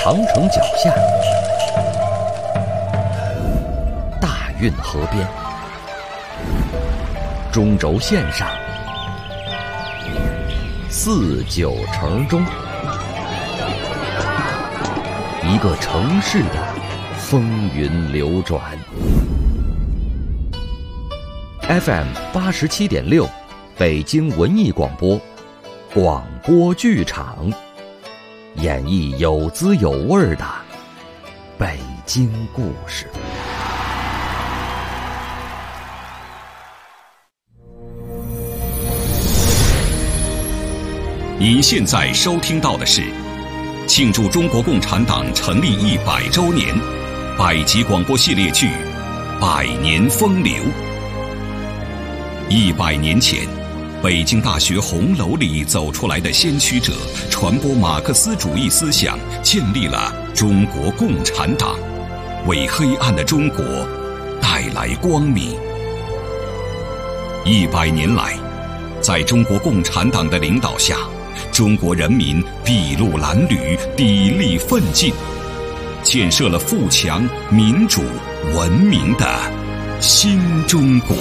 长城脚下，大运河边，中轴线上，四九城中，一个城市的风云流转。FM 87.6，北京文艺广播，广播剧场，演绎有滋有味的北京故事。 您现在收听到的是庆祝中国共产党成立100周年百集广播系列剧《百年风流》。100年前，北京大学红楼里走出来的先驱者，传播马克思主义思想，建立了中国共产党，为黑暗的中国带来光明。100年来，在中国共产党的领导下，中国人民筚路蓝缕，砥砺奋进，建设了富强、民主、文明的新中国。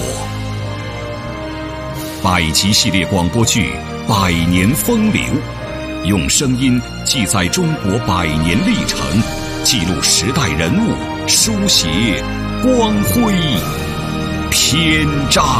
百集系列广播剧《百年风流》，用声音记载中国100年历程，记录时代人物，书写光辉篇章。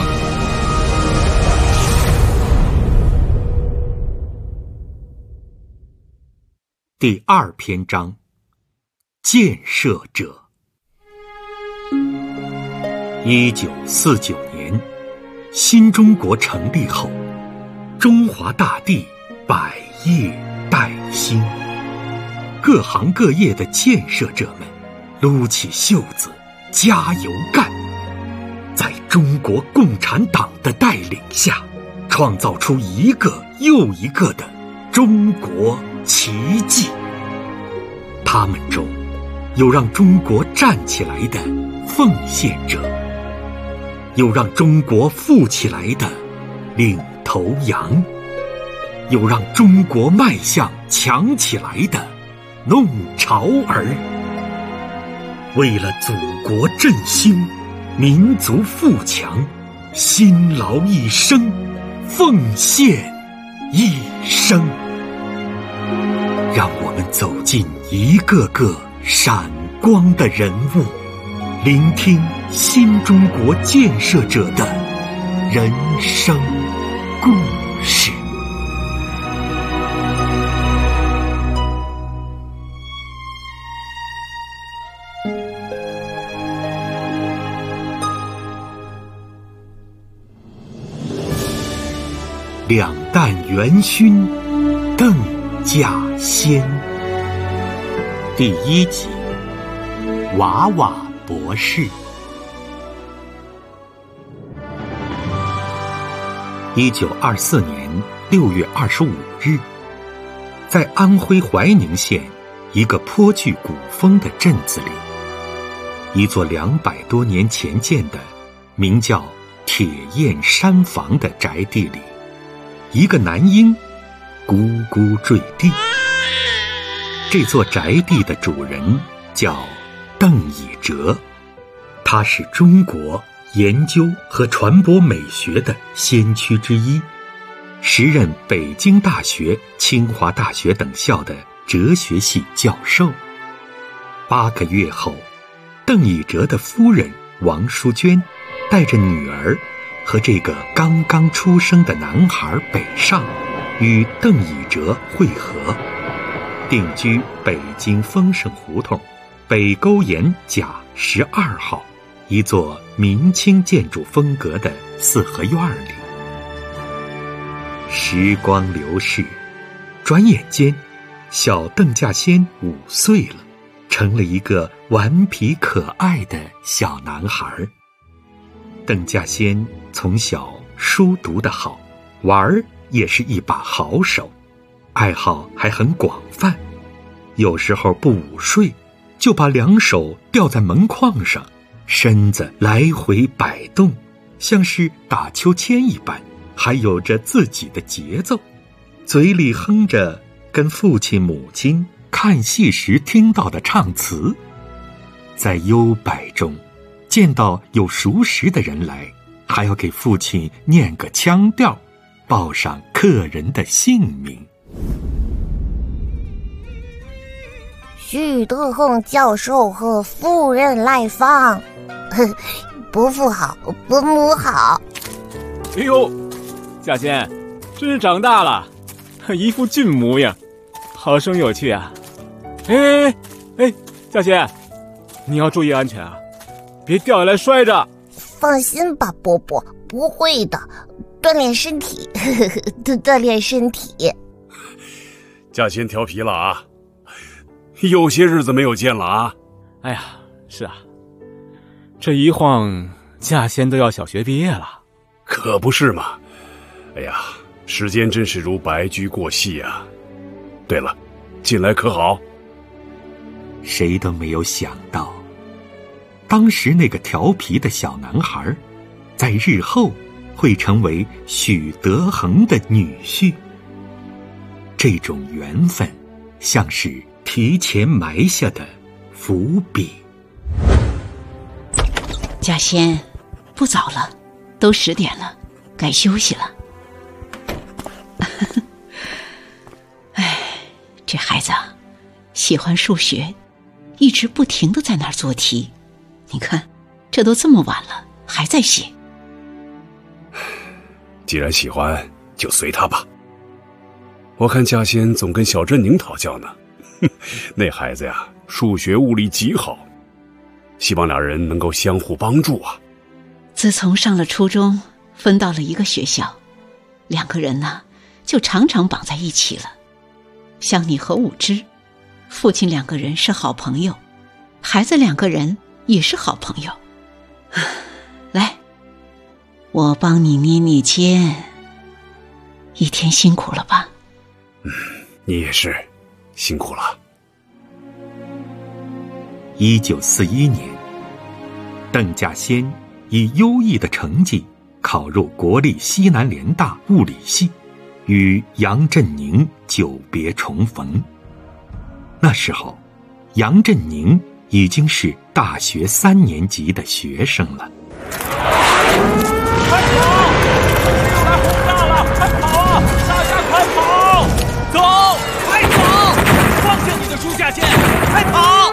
第2篇章，建设者。1949年，新中国成立后，中华大地百业待兴，各行各业的建设者们撸起袖子加油干，在中国共产党的带领下，创造出一个又一个的中国奇迹。他们中有让中国站起来的奉献者，有让中国富起来的领头羊，有让中国迈向强起来的弄潮儿。为了祖国振兴，民族富强，辛劳一生，奉献一生。让我们走进一个个闪光的人物，聆听新中国建设者的人生故事。两弹元勋，邓稼先。第1集，娃娃博士。1924年6月25日，在安徽怀宁县一个颇具古风的镇子里，一座200多年前建的名叫铁燕山房的宅地里，一个男婴咕咕坠地。这座宅地的主人叫邓以哲，他是中国研究和传播美学的先驱之一，时任北京大学、清华大学等校的哲学系教授。8个月后，邓以哲的夫人王淑娟带着女儿和这个刚刚出生的男孩北上，与邓以哲会合，定居北京丰盛胡同北沟沿甲12号一座明清建筑风格的4合院里。时光流逝，转眼间小邓稼先5岁了，成了一个顽皮可爱的小男孩。邓稼先从小书读得好，玩儿也是一把好手，爱好还很广泛，有时候不午睡就把2手吊在门框上，身子来回摆动，像是打秋千一般，还有着自己的节奏，嘴里哼着跟父亲母亲看戏时听到的唱词，在幽柏中见到有熟识的人来，还要给父亲念个腔调，报上客人的姓名。 许德恒教授和夫人来访，伯父好，伯母好。 哎呦，夏仙，真是长大了，一副俊模样，好生有趣啊！哎，夏仙，你要注意安全啊，别掉下来摔着。 放心吧，伯伯，不会的，锻炼身体，锻炼身体。 夏仙调皮了啊，有些日子没有见了啊。 哎呀，是啊，这一晃夏仙都要小学毕业了。 可不是嘛！哎呀，时间真是如白驹过隙啊。对了，近来可好？ 谁都没有想到，当时那个调皮的小男孩，在日后会成为许德恒的女婿。这种缘分，像是提前埋下的伏笔。 嘉仙，不早了，都10点了，该休息了。哎，这孩子啊，喜欢数学，一直不停地在那儿做题。你看，这都这么晚了，还在写。 既然喜欢，就随他吧。我看嘉仙总跟小振宁讨教呢，那孩子呀，数学物理极好，希望两人能够相互帮助啊。 自从上了初中，分到了一个学校，两个人呢，就常常绑在一起了。像你和武之，父亲2个人是好朋友，孩子2个人也是好朋友。来，我帮你捏捏肩。一天辛苦了吧？ 你也是，辛苦了。 1941年，邓稼先以优异的成绩考入国立西南联大物理系，与杨振宁久别重逢。那时候，杨振宁已经是大学3年级的学生了。 快跑！又来轰炸了！快跑啊！大家快跑！走，快走！放下你的书架线，快跑！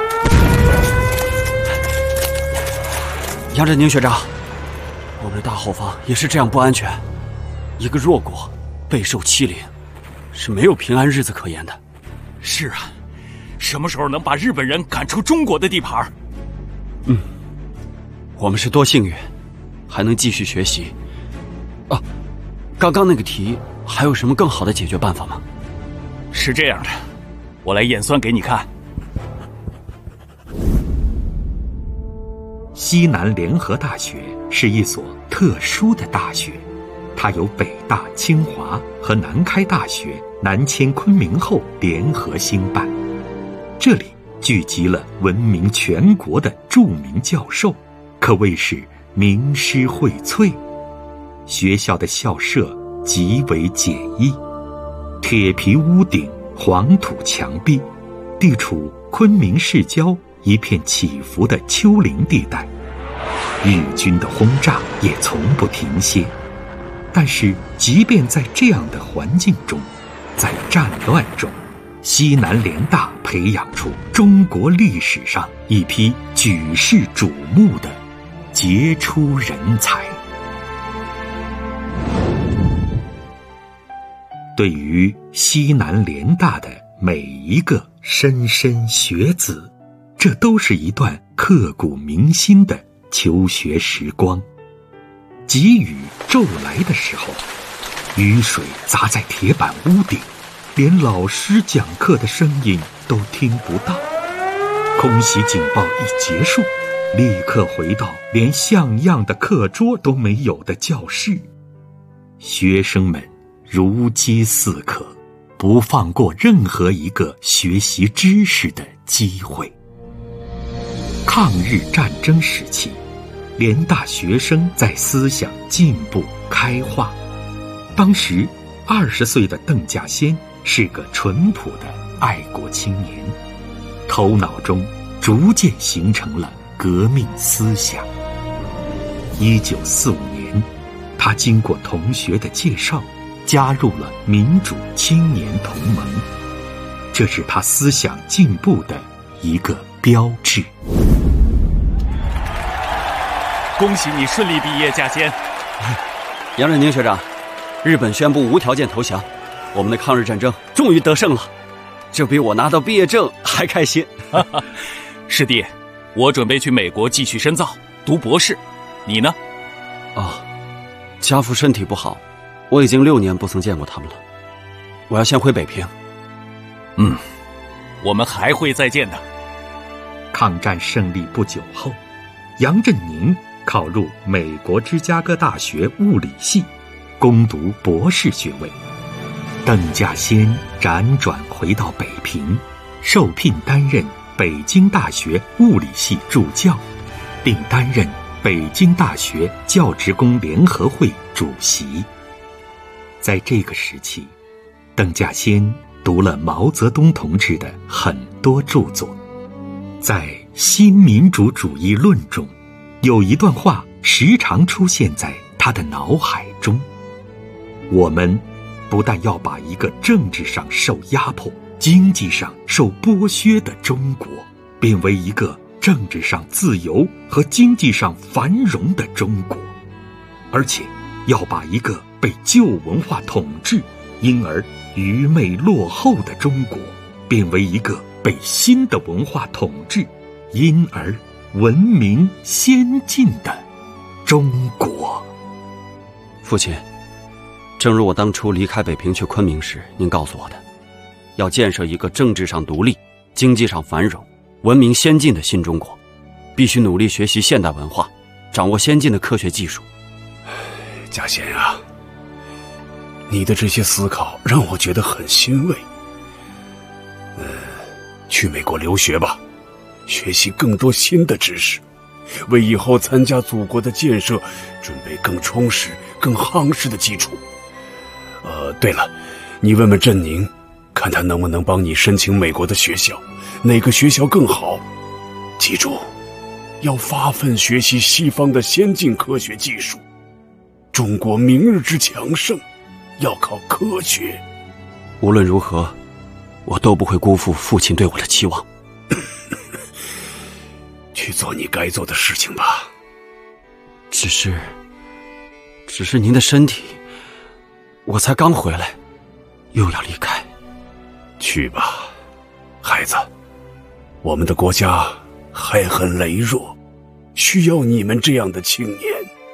杨振宁学长，我们的大后方也是这样不安全，一个弱国备受欺凌，是没有平安日子可言的。 是啊，什么时候能把日本人赶出中国的地盘？ 我们是多幸运，还能继续学习。啊，刚刚那个题还有什么更好的解决办法吗？ 是这样的，我来演算给你看。 西南联合大学是一所特殊的大学，它由北大、清华和南开大学南迁昆明后联合兴办。这里聚集了闻名全国的著名教授，可谓是名师荟萃。学校的校舍极为简易，铁皮屋顶，黄土墙壁，地处昆明市郊一片起伏的丘陵地带，日军的轰炸也从不停歇。但是即便在这样的环境中，在战乱中，西南联大培养出中国历史上一批举世瞩目的杰出人才。对于西南联大的每一个莘莘学子，这都是一段刻骨铭心的求学时光。急雨骤来的时候，雨水砸在铁板屋顶，连老师讲课的声音都听不到。空袭警报一结束，立刻回到连像样的课桌都没有的教室。学生们如饥似渴，不放过任何一个学习知识的机会。抗日战争时期，联大学生在思想进步开化。当时20岁的邓稼先是个淳朴的爱国青年，头脑中逐渐形成了革命思想。1945年，他经过同学的介绍，加入了民主青年同盟，这是他思想进步的一个标志。 恭喜你顺利毕业，嘉先。 杨振宁学长，日本宣布无条件投降，我们的抗日战争终于得胜了，这比我拿到毕业证还开心。 师弟，我准备去美国继续深造，读博士，你呢？ 家父身体不好，我已经6年不曾见过他们了，我要先回北平。 我们还会再见的。 抗战胜利不久后，杨振宁考入美国芝加哥大学物理系，攻读博士学位。邓稼先辗转回到北平，受聘担任北京大学物理系助教，并担任北京大学教职工联合会主席。在这个时期，邓稼先读了毛泽东同志的很多著作，在《新民主主义论》中，有一段话时常出现在他的脑海中：我们不但要把一个政治上受压迫、经济上受剥削的中国变为一个政治上自由和经济上繁荣的中国，而且要把一个被旧文化统治因而愚昧落后的中国变为一个被新的文化统治因而文明先进的中国。 父亲，正如我当初离开北平去昆明时您告诉我的，要建设一个政治上独立、经济上繁荣、文明先进的新中国，必须努力学习现代文化，掌握先进的科学技术。 稼先啊，你的这些思考让我觉得很欣慰。去美国留学吧，学习更多新的知识，为以后参加祖国的建设准备更充实、更夯实的基础。对了，你问问振宁，看他能不能帮你申请美国的学校，哪个学校更好。记住，要发奋学习西方的先进科学技术。中国明日之强盛，要靠科学。 无论如何，我都不会辜负父亲对我的期望。 去做你该做的事情吧。 只是您的身体，我才刚回来，又要离开。 去吧，孩子，我们的国家还很羸弱，需要你们这样的青年。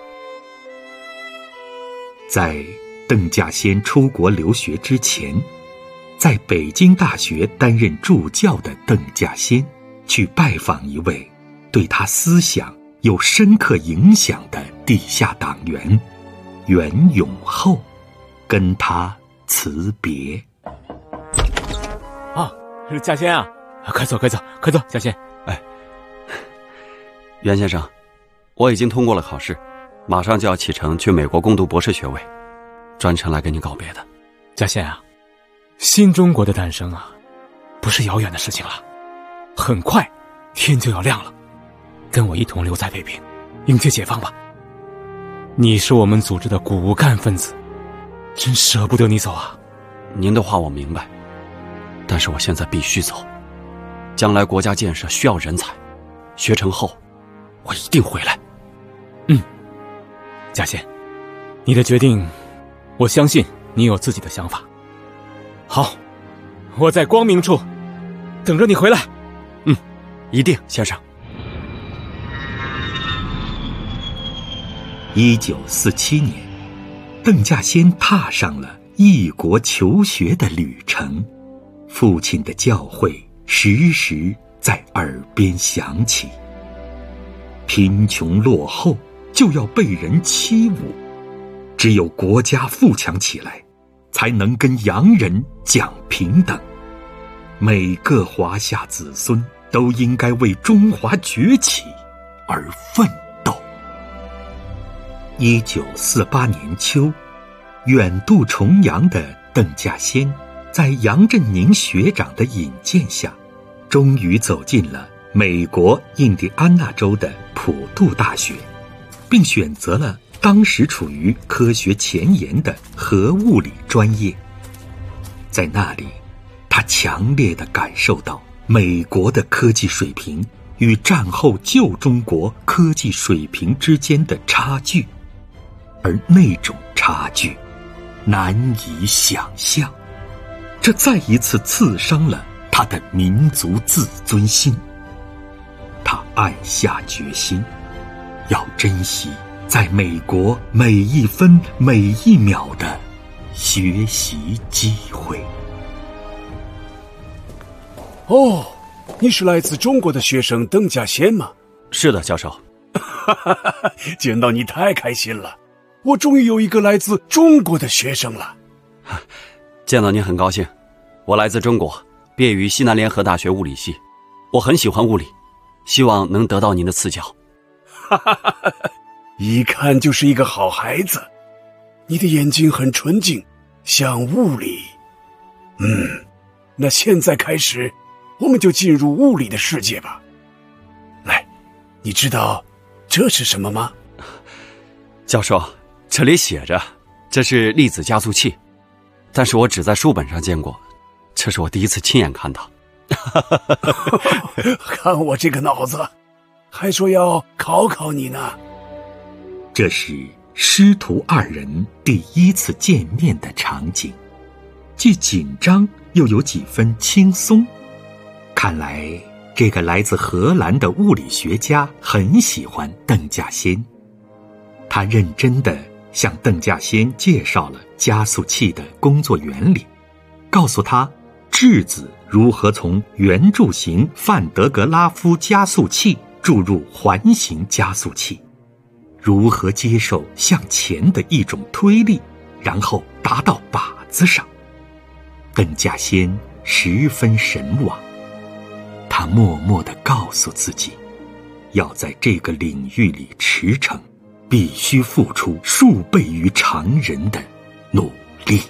在邓稼先出国留学之前，在北京大学担任助教的邓稼先去拜访一位对他思想有深刻影响的地下党员袁永厚，跟他辞别。 稼先啊，快坐，稼先。 袁先生，我已经通过了考试，马上就要启程去美国攻读博士学位，专程来跟您告别的。 稼先啊，新中国的诞生啊，不是遥远的事情了，很快天就要亮了，跟我一同留在北平，迎接解放吧。你是我们组织的骨干分子，真舍不得你走啊。 您的话我明白，但是我现在必须走，将来国家建设需要人才，学成后我一定回来。 稼先，你的决定，我相信你有自己的想法。好，我在光明处等着你回来。 一定，先生。 1947年，邓稼先踏上了异国求学的旅程，父亲的教诲时时在耳边响起。贫穷落后就要被人欺侮，只有国家富强起来，才能跟洋人讲平等。每个华夏子孙都应该为中华崛起而奋斗。1948年秋，远渡重洋的邓稼先在杨振宁学长的引荐下，终于走进了美国印第安纳州的普渡大学，并选择了当时处于科学前沿的核物理专业。在那里，他强烈地感受到美国的科技水平与战后旧中国科技水平之间的差距，而那种差距难以想象，这再一次刺伤了他的民族自尊心。他暗下决心，要珍惜在美国每一分每一秒的学习机会。 哦，你是来自中国的学生邓稼先吗？ 是的，教授。 见到你太开心了，我终于有一个来自中国的学生了。 见到您很高兴，我来自中国，毕业于西南联合大学物理系，我很喜欢物理，希望能得到您的赐教。 一看就是一个好孩子，你的眼睛很纯净，像物理。那现在开始，我们就进入物理的世界吧。来，你知道这是什么吗？ 教授，这里写着这是粒子加速器，但是我只在书本上见过，这是我第一次亲眼看到。 看我这个脑子，还说要考考你呢。 这是师徒二人第一次见面的场景，既紧张又有几分轻松。看来这个来自荷兰的物理学家很喜欢邓稼先，他认真地向邓稼先介绍了加速器的工作原理，告诉他质子如何从圆柱形范德格拉夫加速器注入环形加速器，如何接受向前的一种推力，然后达到靶子上。邓稼先十分神往，他默默地告诉自己，要在这个领域里驰骋，必须付出数倍于常人的努力。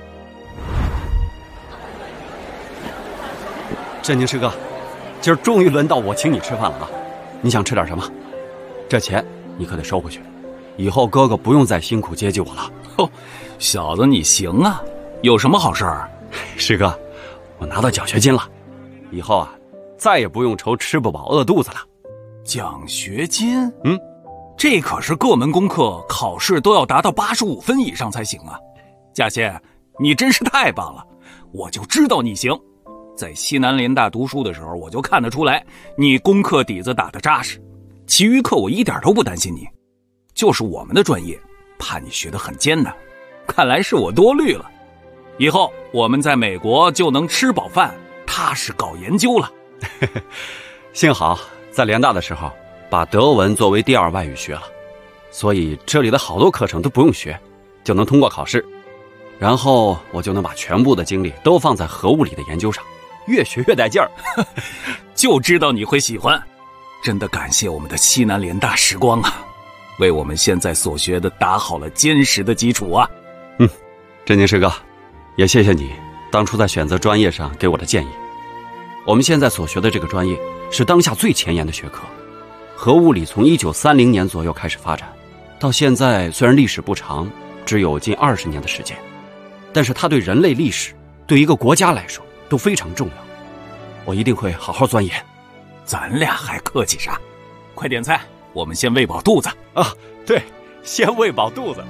振宁师哥，今儿终于轮到我请你吃饭了啊！你想吃点什么？这钱你可得收回去，以后哥哥不用再辛苦接济我了。 哦，小子你行啊，有什么好事儿？ 师哥，我拿到奖学金了，以后啊，再也不用愁吃不饱饿肚子了。 奖学金？这可是各门功课考试都要达到85分以上才行啊！稼先，你真是太棒了，我就知道你行。在西南联大读书的时候，我就看得出来你功课底子打得扎实，其余课我一点都不担心你，就是我们的专业怕你学得很艰难，看来是我多虑了。以后我们在美国就能吃饱饭，踏实搞研究了。 幸好在联大的时候把德文作为第二外语学了，所以这里的好多课程都不用学，就能通过考试，然后我就能把全部的精力都放在核物理的研究上，越学越带劲儿。 就知道你会喜欢，真的感谢我们的西南联大时光啊，为我们现在所学的打好了坚实的基础啊。 振宁师哥，也谢谢你当初在选择专业上给我的建议。我们现在所学的这个专业是当下最前沿的学科，核物理从1930年左右开始发展，到现在虽然历史不长，只有近20年的时间，但是它对人类历史，对一个国家来说都非常重要。我一定会好好钻研。 咱俩还客气啥？快点菜，我们先喂饱肚子啊！对，先喂饱肚子。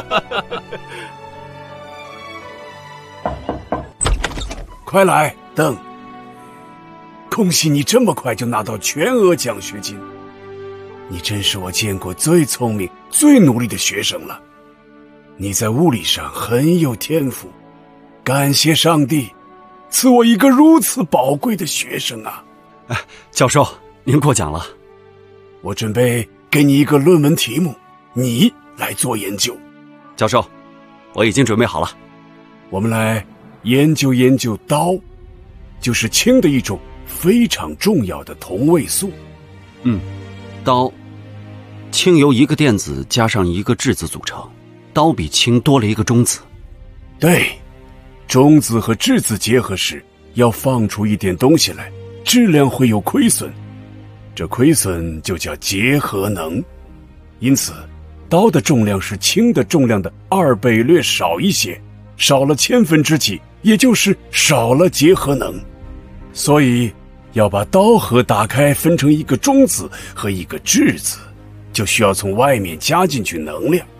快来，邓！恭喜你这么快就拿到全额奖学金，你真是我见过最聪明、最努力的学生了。你在物理上很有天赋，感谢上帝赐我一个如此宝贵的学生啊！ 教授，您过奖了。 我准备给你一个论文题目，你来做研究。 教授，我已经准备好了。 我们来研究研究氘，就是氢的一种非常重要的同位素。 氘，氢由一个电子加上一个质子组成，氘比氢多了一个中子。 对， 中子和质子结合时要放出一点东西来，质量会有亏损，这亏损就叫结合能。因此刀的重量是氢的重量的2倍略少一些，少了千分之几，也就是少了结合能。所以要把刀核打开分成一个中子和一个质子，就需要从外面加进去能量。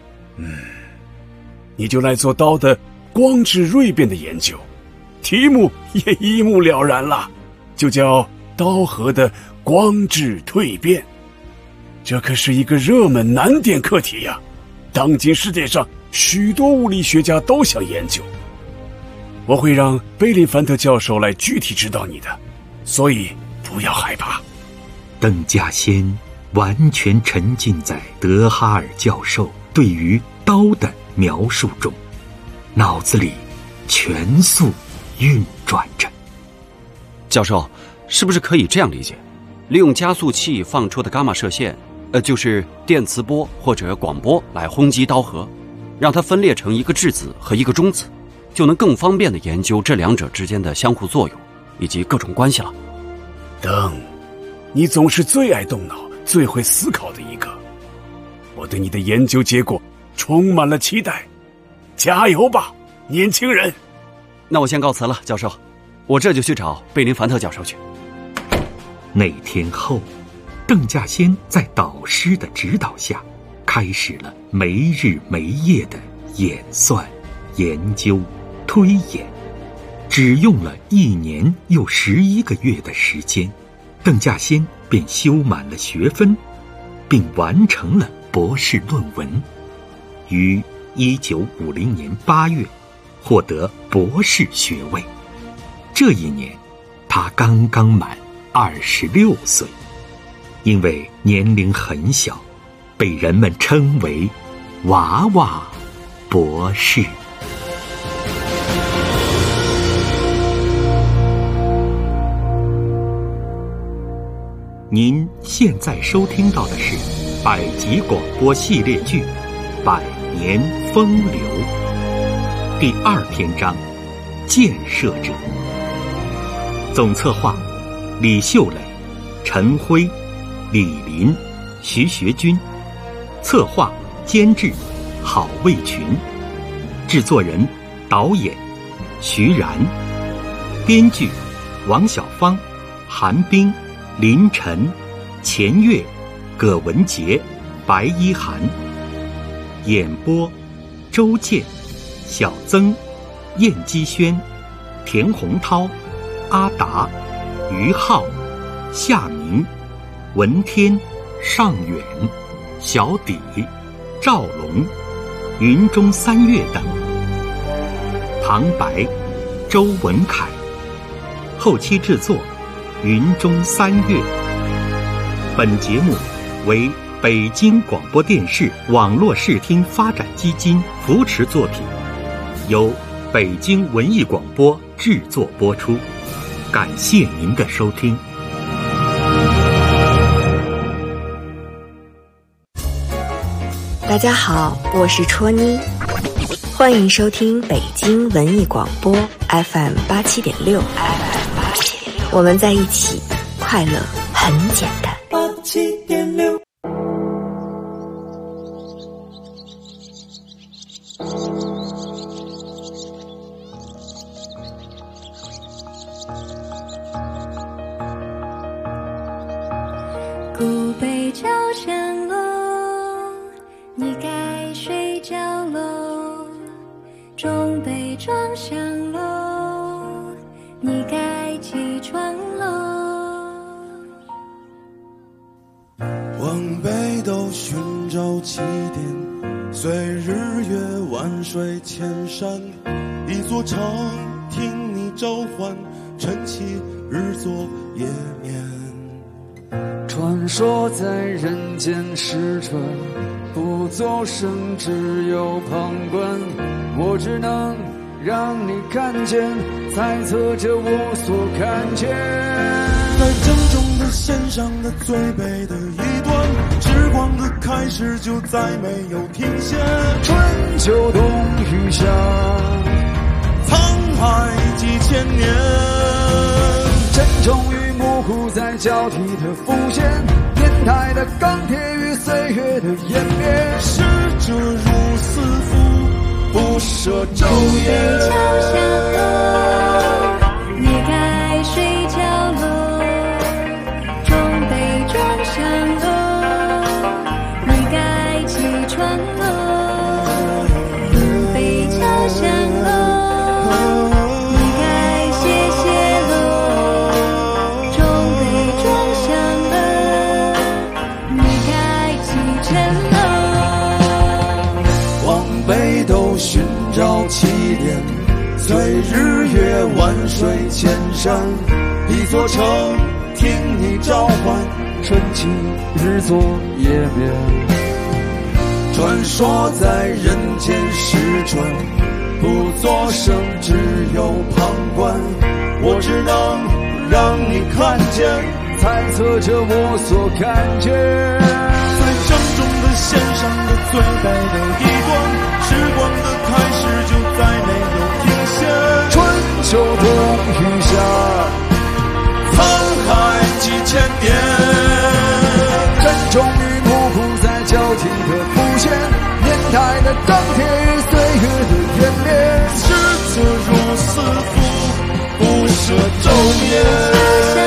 你就来做刀的光质锐变的研究，题目也一目了然了，就叫刀核的光质蜕变。这可是一个热门难点课题呀，当今世界上许多物理学家都想研究。我会让贝林凡特教授来具体指导你的，所以不要害怕。 邓稼先完全沉浸在德哈尔教授对于刀的描述中，脑子里全速运转着。 教授，是不是可以这样理解，利用加速器放出的伽马射线，就是电磁波或者广波来轰击刀核，让它分裂成一个质子和一个中子，就能更方便地研究这两者之间的相互作用以及各种关系了。 邓，你总是最爱动脑、最会思考的一个。我对你的研究结果充满了期待，加油吧，年轻人！ 那我先告辞了，教授，我这就去找贝林凡特教授去。 那天后，邓稼先在导师的指导下，开始了没日没夜的演算、研究、推演。只用了1年又11个月的时间，邓稼先便修满了学分，并完成了博士论文，于1950年8月获得博士学位。这一年，他刚刚满26岁，因为年龄很小，被人们称为“娃娃博士”。您现在收听到的是百集广播系列剧《百年风流》第2篇章《建设者》。总策划李秀磊、陈辉、李林、徐学军，策划监制郝卫群，制作人导演徐然，编剧王小芳、韩冰、林晨、钱月、葛文杰、白一涵，演播周健、小曾、燕基轩、田洪涛、阿达、于浩、夏明、文天、尚远、小底、赵龙、云中三月等。旁白周文凯，后期制作云中三月。本节目为北京广播电视网络视听发展基金扶持作品，由北京文艺广播制作播出。感谢您的收听。 大家好，我是戳妮，欢迎收听北京文艺广播 FM87.6。我们在一起，快乐很简单。87.6。 古北朝山楼，你该睡觉喽。中北庄香楼，你该起床喽。 往北斗寻找起点，随日月万水千山，一座城听你召唤，晨起日作夜眠。 传说在人间失传，不作声，只有旁观。我只能让你看见，猜测着我所看见。 在正中的线上的最北的一端，时光的开始就再没有停歇。 春秋冬雨夏， 苍海几千年。 沉重与模糊在交替的浮现，年代的钢铁与岁月的湮灭。 逝者如斯夫，不舍昼夜。 桥下楼，你该睡觉喽。中北庄上楼，你该起床喽。古北桥上楼，你该歇歇喽。中北庄上楼，你该启程喽。 往北斗寻找起点，随日月万水千山，一座城听你召唤， 春起日作夜眠。 传说在人间失传，不作声，只有旁观。我只能让你看见， 猜测着我所看见。 在郑重的线上的最北的一端，时光的开始就再没有停歇。 春秋冬雨夏， 沧海几千年。 沉重与模糊在交替的浮现，年代的钢铁与岁月的湮灭。 逝者如斯夫，不舍昼夜。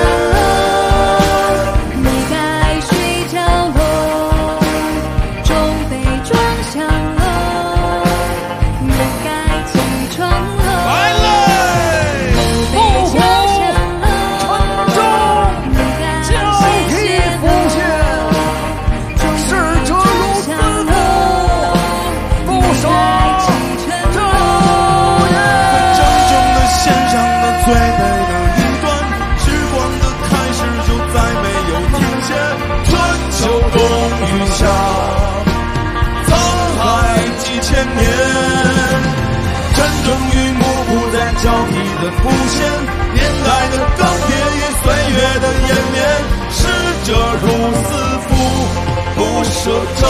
交替的浮现，年代的钢铁与岁月的湮灭。逝者如斯夫，不舍昼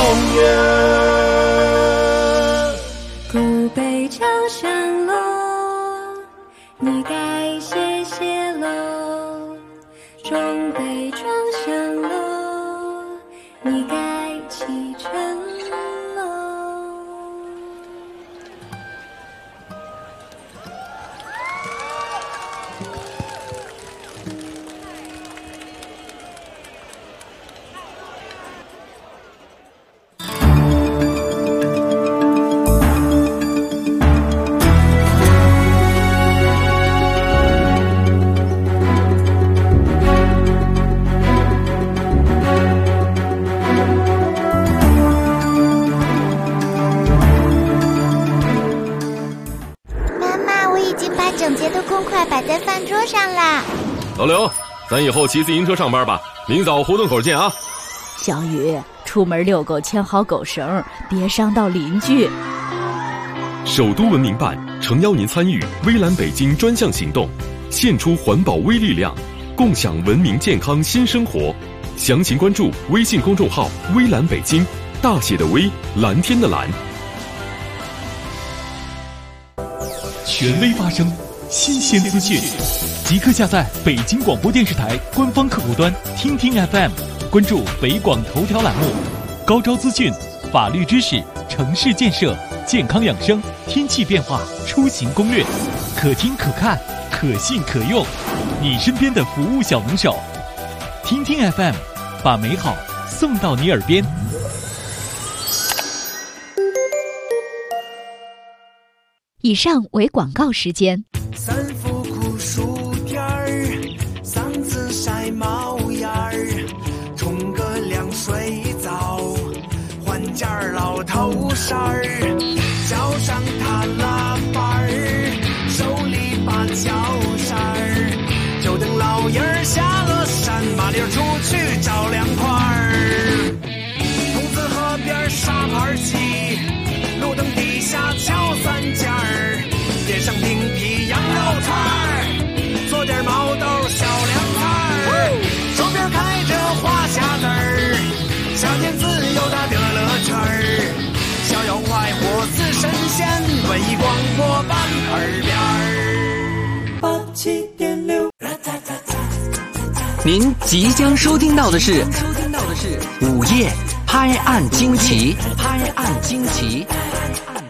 夜。 古北桥上楼，你该歇歇喽。中北庄上楼，你该启程喽。 摆在饭桌上啦。 老刘，咱以后骑自行车上班吧，明早胡同口见啊。 小雨，出门遛狗牵好狗绳，别伤到邻居。 首都文明办诚邀您参与微蓝北京专项行动，献出环保微力量，共享文明健康新生活。详情关注微信公众号微蓝北京，大写的微，蓝天的蓝。 权威发声，新鲜资讯，即刻下载北京广播电视台官方客户端听听 FM， 关注北广头条栏目，高招资讯、法律知识、城市建设、健康养生、天气变化、出行攻略，可听可看，可信可用，你身边的服务小能手。听听 FM， 把美好送到你耳边。 以上为广告时间。 三伏酷暑天儿，嗓子晒冒烟儿，冲个凉水澡，换件老头衫儿，脚上踏拉板儿，手里把脚扇儿，就等老爷儿下了山，麻溜出去找凉快儿。筒子河边沙盘棋，路灯底下敲三尖儿，点上冰皮羊肉串儿，做点毛豆小凉菜儿，手边开着花匣子儿，小天自由大的乐趣儿，逍遥快活似神仙，文艺广播伴耳边儿。 您即将收听到的是午夜拍案惊奇，拍案惊奇。